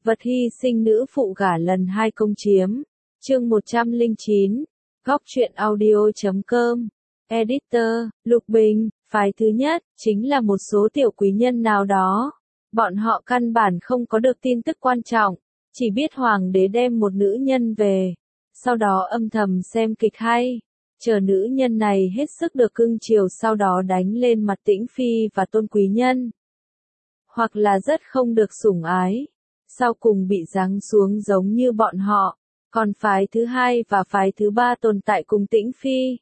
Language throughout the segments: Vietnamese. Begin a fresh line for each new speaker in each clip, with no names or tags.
Vật hy sinh nữ phụ gả lần 2 công chiếm. Chương 109. Góc truyện audio.com. Editor, Lục Bình. Phái thứ nhất, chính là một số tiểu quý nhân nào đó. Bọn họ căn bản không có được tin tức quan trọng, chỉ biết hoàng đế đem một nữ nhân về. Sau đó âm thầm xem kịch hay, chờ nữ nhân này hết sức được cưng chiều, sau đó đánh lên mặt Tĩnh Phi và Tôn quý nhân. Hoặc là rất không được sủng ái, sau cùng bị giáng xuống giống như bọn họ. Còn phái thứ hai và phái thứ ba tồn tại cùng Tĩnh Phi,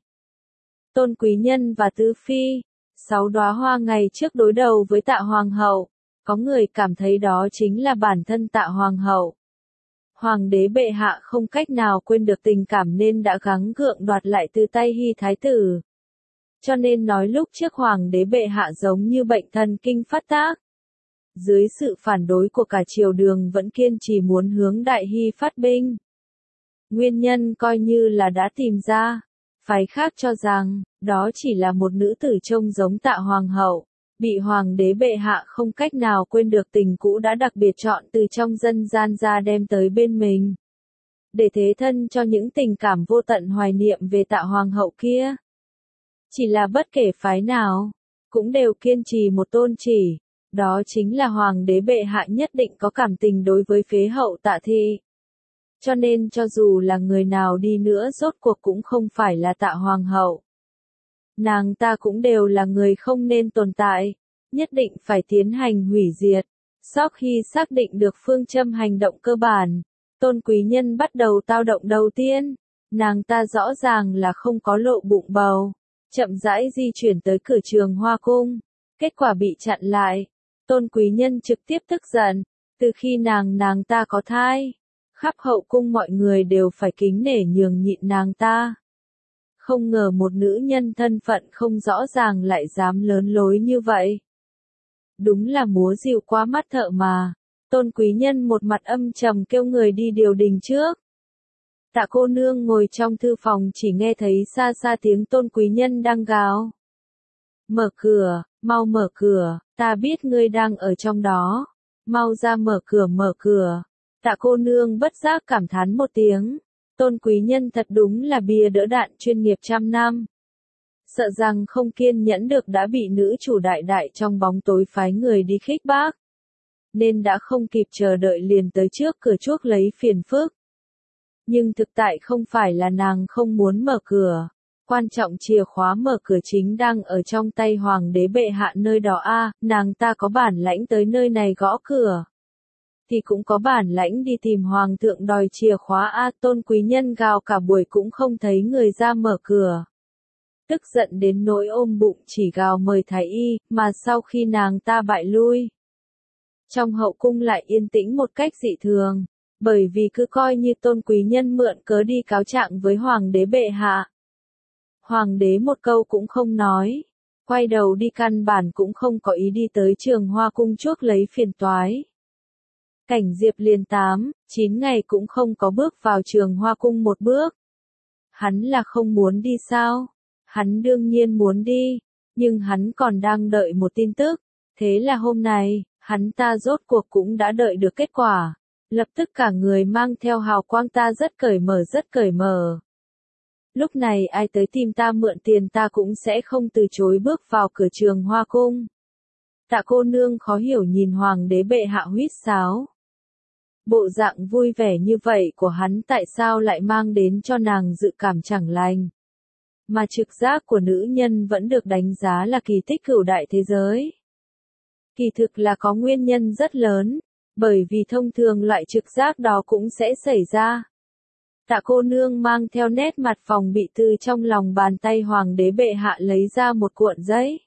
Tôn quý nhân và Tứ Phi. 6 đóa hoa ngày trước đối đầu với Tạ Hoàng hậu, có người cảm thấy đó chính là bản thân Tạ Hoàng hậu. Hoàng đế bệ hạ không cách nào quên được tình cảm nên đã gắng gượng đoạt lại từ tay Hy thái tử. Cho nên nói lúc trước hoàng đế bệ hạ giống như bệnh thần kinh phát tác. Dưới sự phản đối của cả triều đường vẫn kiên trì muốn hướng Đại Hy phát binh. Nguyên nhân coi như là đã tìm ra. Phái khác cho rằng, đó chỉ là một nữ tử trông giống Tạ Hoàng hậu, bị hoàng đế bệ hạ không cách nào quên được tình cũ đã đặc biệt chọn từ trong dân gian ra đem tới bên mình. Để thế thân cho những tình cảm vô tận hoài niệm về Tạ Hoàng hậu kia. Chỉ là bất kể phái nào, cũng đều kiên trì một tôn chỉ, đó chính là hoàng đế bệ hạ nhất định có cảm tình đối với phế hậu Tạ Thị. Cho nên cho dù là người nào đi nữa rốt cuộc cũng không phải là Tạ Hoàng hậu. Nàng ta cũng đều là người không nên tồn tại, nhất định phải tiến hành hủy diệt. Sau khi xác định được phương châm hành động cơ bản, Tôn quý nhân bắt đầu tao động đầu tiên. Nàng ta rõ ràng là không có lộ bụng bầu, chậm rãi di chuyển tới cửa Trường Hoa cung, kết quả bị chặn lại. Tôn quý nhân trực tiếp tức giận, từ khi nàng ta có thai, khắp hậu cung mọi người đều phải kính nể nhường nhịn nàng ta. Không ngờ một nữ nhân thân phận không rõ ràng lại dám lớn lối như vậy. Đúng là múa rìu qua mắt thợ mà. Tôn quý nhân một mặt âm trầm kêu người đi điều đình trước. Tạ cô nương ngồi trong thư phòng chỉ nghe thấy xa xa tiếng Tôn quý nhân đang gào. Mở cửa, mau mở cửa, ta biết ngươi đang ở trong đó. Mau ra mở cửa. Tạ cô nương bất giác cảm thán một tiếng. Tôn quý nhân thật đúng là bia đỡ đạn chuyên nghiệp trăm năm. Sợ rằng không kiên nhẫn được đã bị nữ chủ đại trong bóng tối phái người đi khích bác. Nên đã không kịp chờ đợi liền tới trước cửa chuốc lấy phiền phức. Nhưng thực tại không phải là nàng không muốn mở cửa. Quan trọng chìa khóa mở cửa chính đang ở trong tay hoàng đế bệ hạ nơi đó a, nàng ta có bản lãnh tới nơi này gõ cửa. Thì cũng có bản lãnh đi tìm hoàng thượng đòi chìa khóa a. Tôn quý nhân gào cả buổi cũng không thấy người ra mở cửa. Tức giận đến nỗi ôm bụng chỉ gào mời thái y, mà sau khi nàng ta bại lui. Trong hậu cung lại yên tĩnh một cách dị thường, bởi vì cứ coi như tôn quý nhân mượn cớ đi cáo trạng với hoàng đế bệ hạ. Hoàng đế một câu cũng không nói, quay đầu đi căn bản cũng không có ý đi tới Trường Hoa cung chuốc lấy phiền toái. Cảnh Diệp liền 8-9 ngày cũng không có bước vào Trường Hoa cung một bước. Hắn là không muốn đi sao? Hắn đương nhiên muốn đi, nhưng hắn còn đang đợi một tin tức. Thế là hôm nay, hắn ta rốt cuộc cũng đã đợi được kết quả. Lập tức cả người mang theo hào quang, ta rất cởi mở. Lúc này ai tới tìm ta mượn tiền ta cũng sẽ không từ chối bước vào cửa Trường Hoa cung. Tạ cô nương khó hiểu nhìn hoàng đế bệ hạ huýt sáo. Bộ dạng vui vẻ như vậy của hắn tại sao lại mang đến cho nàng dự cảm chẳng lành. Mà trực giác của nữ nhân vẫn được đánh giá là kỳ tích cửu đại thế giới. Kỳ thực là có nguyên nhân rất lớn, bởi vì thông thường loại trực giác đó cũng sẽ xảy ra. Tạ cô nương mang theo nét mặt phòng bị từ trong lòng bàn tay hoàng đế bệ hạ lấy ra một cuộn giấy.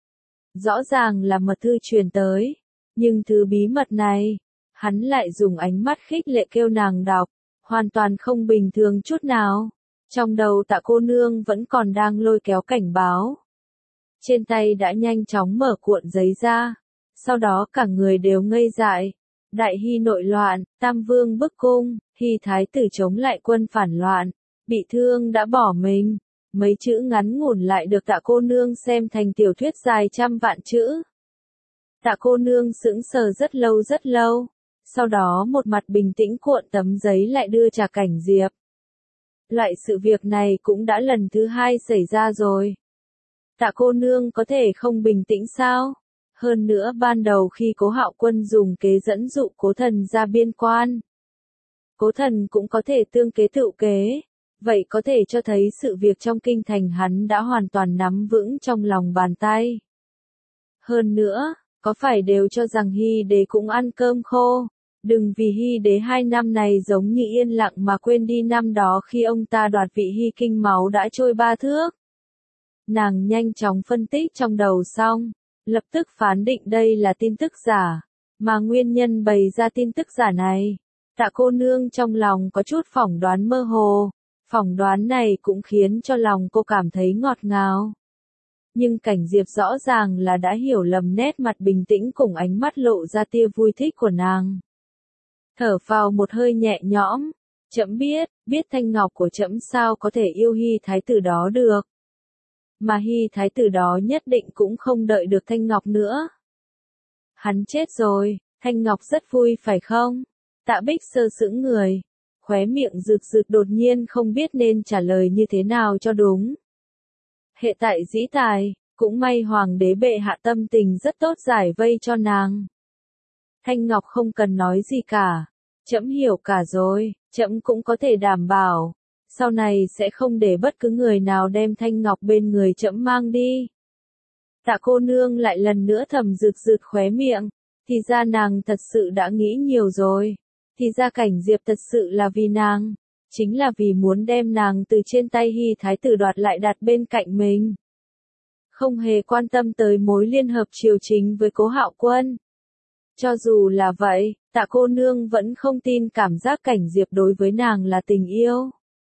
Rõ ràng là mật thư truyền tới, nhưng thứ bí mật này, hắn lại dùng ánh mắt khích lệ kêu nàng đọc, hoàn toàn không bình thường chút nào. Trong đầu Tạ cô nương vẫn còn đang lôi kéo cảnh báo. Trên tay đã nhanh chóng mở cuộn giấy ra, sau đó cả người đều ngây dại. Đại Hy nội loạn, Tam Vương bức cung, Hy thái tử chống lại quân phản loạn, bị thương đã bỏ mình. Mấy chữ ngắn ngủn lại được Tạ cô nương xem thành tiểu thuyết dài trăm vạn chữ. Tạ cô nương sững sờ rất lâu, sau đó một mặt bình tĩnh cuộn tấm giấy lại đưa trà Cảnh Diệp. Loại sự việc này cũng đã lần thứ 2 xảy ra rồi. Tạ cô nương có thể không bình tĩnh sao? Hơn nữa ban đầu khi Cố Hạo Quân dùng kế dẫn dụ Cố Thần ra biên quan, Cố Thần cũng có thể tương kế tự kế, vậy có thể cho thấy sự việc trong kinh thành hắn đã hoàn toàn nắm vững trong lòng bàn tay. Hơn nữa, có phải đều cho rằng Hy Đế cũng ăn cơm khô? Đừng vì Hy Đế 2 năm này giống như yên lặng mà quên đi năm đó khi ông ta đoạt vị Hy Kinh máu đã trôi 3 thước. Nàng nhanh chóng phân tích trong đầu xong, lập tức phán định đây là tin tức giả, mà nguyên nhân bày ra tin tức giả này. Tạ cô nương trong lòng có chút phỏng đoán mơ hồ, phỏng đoán này cũng khiến cho lòng cô cảm thấy ngọt ngào. Nhưng Cảnh Diệp rõ ràng là đã hiểu lầm nét mặt bình tĩnh cùng ánh mắt lộ ra tia vui thích của nàng. Thở phào một hơi nhẹ nhõm, trẫm biết thanh ngọc của trẫm sao có thể yêu Hy thái tử đó được. Mà Hy thái tử đó nhất định cũng không đợi được thanh ngọc nữa. Hắn chết rồi, thanh ngọc rất vui phải không? Tạ Bích sơ sững người, khóe miệng rực rực đột nhiên không biết nên trả lời như thế nào cho đúng. Hệ tại dĩ tài, cũng may hoàng đế bệ hạ tâm tình rất tốt giải vây cho nàng. Thanh Ngọc không cần nói gì cả, trẫm hiểu cả rồi, trẫm cũng có thể đảm bảo, sau này sẽ không để bất cứ người nào đem Thanh Ngọc bên người trẫm mang đi. Tạ cô nương lại lần nữa thầm rực rực khóe miệng, thì ra nàng thật sự đã nghĩ nhiều rồi, thì ra Cảnh Diệp thật sự là vì nàng, chính là vì muốn đem nàng từ trên tay Hy thái tử đoạt lại đặt bên cạnh mình. Không hề quan tâm tới mối liên hợp triều chính với Cố Hạo Quân. Cho dù là vậy, Tạ cô nương vẫn không tin cảm giác Cảnh Diệp đối với nàng là tình yêu,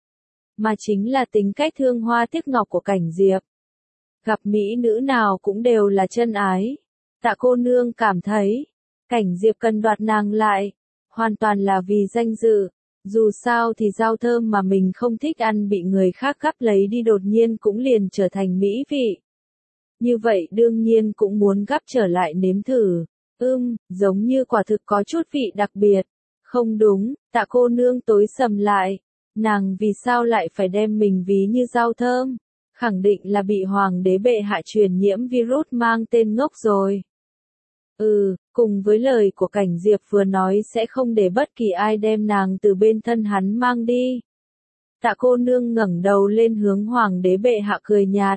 mà chính là tính cách thương hoa tiếc ngọc của Cảnh Diệp. Gặp mỹ nữ nào cũng đều là chân ái. Tạ cô nương cảm thấy, Cảnh Diệp cần đoạt nàng lại, hoàn toàn là vì danh dự. Dù sao thì rau thơm mà mình không thích ăn bị người khác gắp lấy đi đột nhiên cũng liền trở thành mỹ vị. Như vậy đương nhiên cũng muốn gắp trở lại nếm thử. Giống như quả thực có chút vị đặc biệt. Không đúng, Tạ cô nương tối sầm lại. Nàng vì sao lại phải đem mình ví như rau thơm? Khẳng định là bị hoàng đế bệ hạ truyền nhiễm virus mang tên ngốc rồi. Cùng với lời của Cảnh Diệp vừa nói sẽ không để bất kỳ ai đem nàng từ bên thân hắn mang đi. Tạ cô nương ngẩng đầu lên hướng hoàng đế bệ hạ cười nhạt.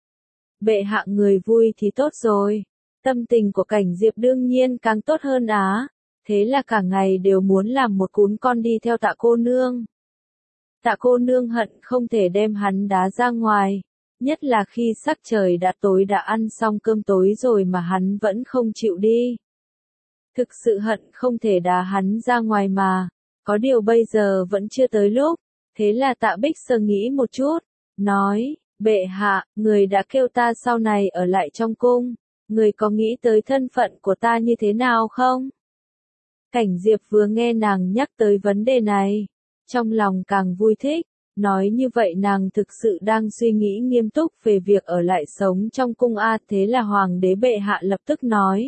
Bệ hạ người vui thì tốt rồi. Tâm tình của Cảnh Diệp đương nhiên càng tốt hơn á. Thế là cả ngày đều muốn làm một cún con đi theo tạ cô nương. Tạ cô nương hận không thể đem hắn đá ra ngoài. Nhất là khi sắc trời đã tối đã ăn xong cơm tối rồi mà hắn vẫn không chịu đi. Thực sự hận không thể đá hắn ra ngoài mà. Có điều bây giờ vẫn chưa tới lúc. Thế là Tạ Bích Sơ nghĩ một chút. Nói, bệ hạ, người đã kêu ta sau này ở lại trong cung. Người có nghĩ tới thân phận của ta như thế nào không? Cảnh Diệp vừa nghe nàng nhắc tới vấn đề này. Trong lòng càng vui thích. Nói như vậy nàng thực sự đang suy nghĩ nghiêm túc về việc ở lại sống trong cung a. Thế là hoàng đế bệ hạ lập tức nói.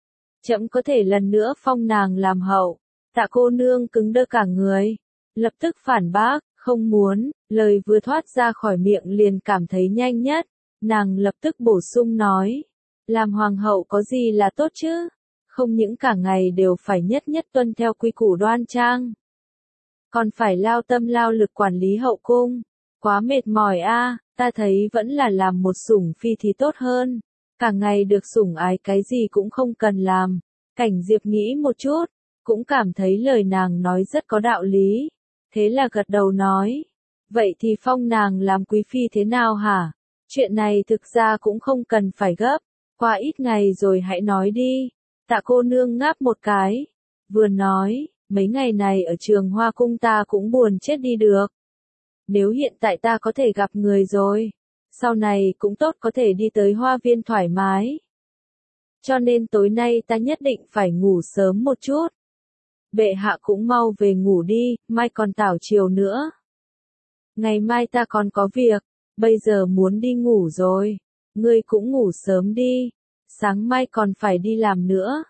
Trẫm có thể lần nữa phong nàng làm hậu. Tạ cô nương cứng đơ cả người. Lập tức phản bác, không muốn, lời vừa thoát ra khỏi miệng liền cảm thấy nhanh nhất. Nàng lập tức bổ sung nói. Làm hoàng hậu có gì là tốt chứ? Không những cả ngày đều phải nhất nhất tuân theo quy củ đoan trang. Còn phải lao tâm lao lực quản lý hậu cung. Quá mệt mỏi a, ta thấy vẫn là làm một sủng phi thì tốt hơn. Cả ngày được sủng ái cái gì cũng không cần làm. Cảnh Diệp nghĩ một chút, cũng cảm thấy lời nàng nói rất có đạo lý. Thế là gật đầu nói. Vậy thì phong nàng làm quý phi thế nào hả? Chuyện này thực ra cũng không cần phải gấp. Qua ít ngày rồi hãy nói đi. Tạ cô nương ngáp một cái. Vừa nói. Mấy ngày này ở Trường Hoa Cung ta cũng buồn chết đi được. Nếu hiện tại ta có thể gặp người rồi, sau này cũng tốt có thể đi tới hoa viên thoải mái. Cho nên tối nay ta nhất định phải ngủ sớm một chút. Bệ hạ cũng mau về ngủ đi, mai còn tảo chiều nữa. Ngày mai ta còn có việc, bây giờ muốn đi ngủ rồi. Ngươi cũng ngủ sớm đi, sáng mai còn phải đi làm nữa.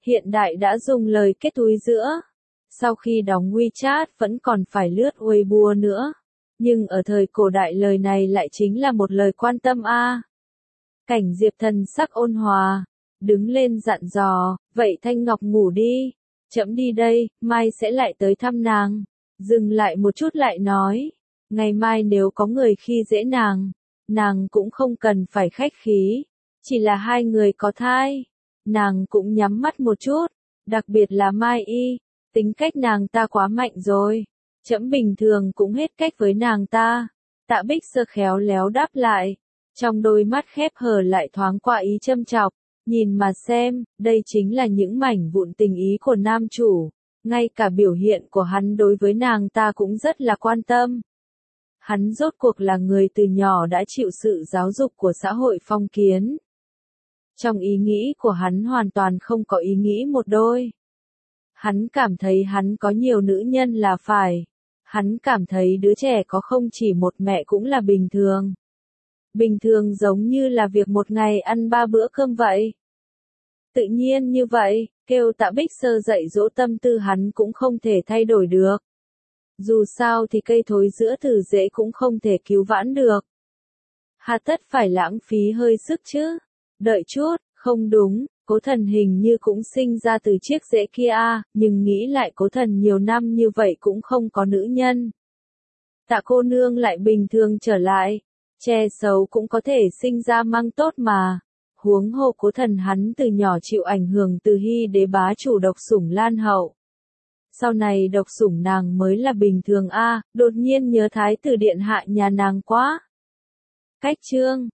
Hiện đại đã dùng lời kết túi giữa. Sau khi đóng WeChat vẫn còn phải lướt Weibo nữa. Nhưng ở thời cổ đại lời này lại chính là một lời quan tâm a. Cảnh Diệp thần sắc ôn hòa, đứng lên dặn dò, vậy Thanh Ngọc ngủ đi, trẫm đi đây, mai sẽ lại tới thăm nàng. Dừng lại một chút lại nói, ngày mai nếu có người khi dễ nàng cũng không cần phải khách khí, chỉ là hai người có thai, nàng cũng nhắm mắt một chút, đặc biệt là Mai Y, tính cách nàng ta quá mạnh rồi, trẫm bình thường cũng hết cách với nàng ta. Tạ Bích Sơ khéo léo đáp lại, trong đôi mắt khép hờ lại thoáng qua ý châm chọc, nhìn mà xem, đây chính là những mảnh vụn tình ý của nam chủ, ngay cả biểu hiện của hắn đối với nàng ta cũng rất là quan tâm. Hắn rốt cuộc là người từ nhỏ đã chịu sự giáo dục của xã hội phong kiến. Trong ý nghĩ của hắn hoàn toàn không có ý nghĩ một đôi. Hắn cảm thấy hắn có nhiều nữ nhân là phải. Hắn cảm thấy đứa trẻ có không chỉ một mẹ cũng là bình thường. Bình thường giống như là việc một ngày ăn 3 bữa cơm vậy. Tự nhiên như vậy, kêu Tạ Bích Sơ dạy dỗ tâm tư hắn cũng không thể thay đổi được. Dù sao thì cây thối giữa từ rễ cũng không thể cứu vãn được. Hà tất phải lãng phí hơi sức chứ. Đợi chút, không đúng, Cố Thần hình như cũng sinh ra từ chiếc rễ kia nhưng nghĩ lại Cố Thần nhiều năm như vậy cũng không có nữ nhân. Tạ cô nương lại bình thường trở lại, che xấu cũng có thể sinh ra mang tốt mà. Huống hồ Cố Thần hắn từ nhỏ chịu ảnh hưởng từ Hy đế bá chủ độc sủng Lan Hậu. Sau này độc sủng nàng mới là bình thường đột nhiên nhớ thái tử điện hạ nhà nàng quá. Cách chương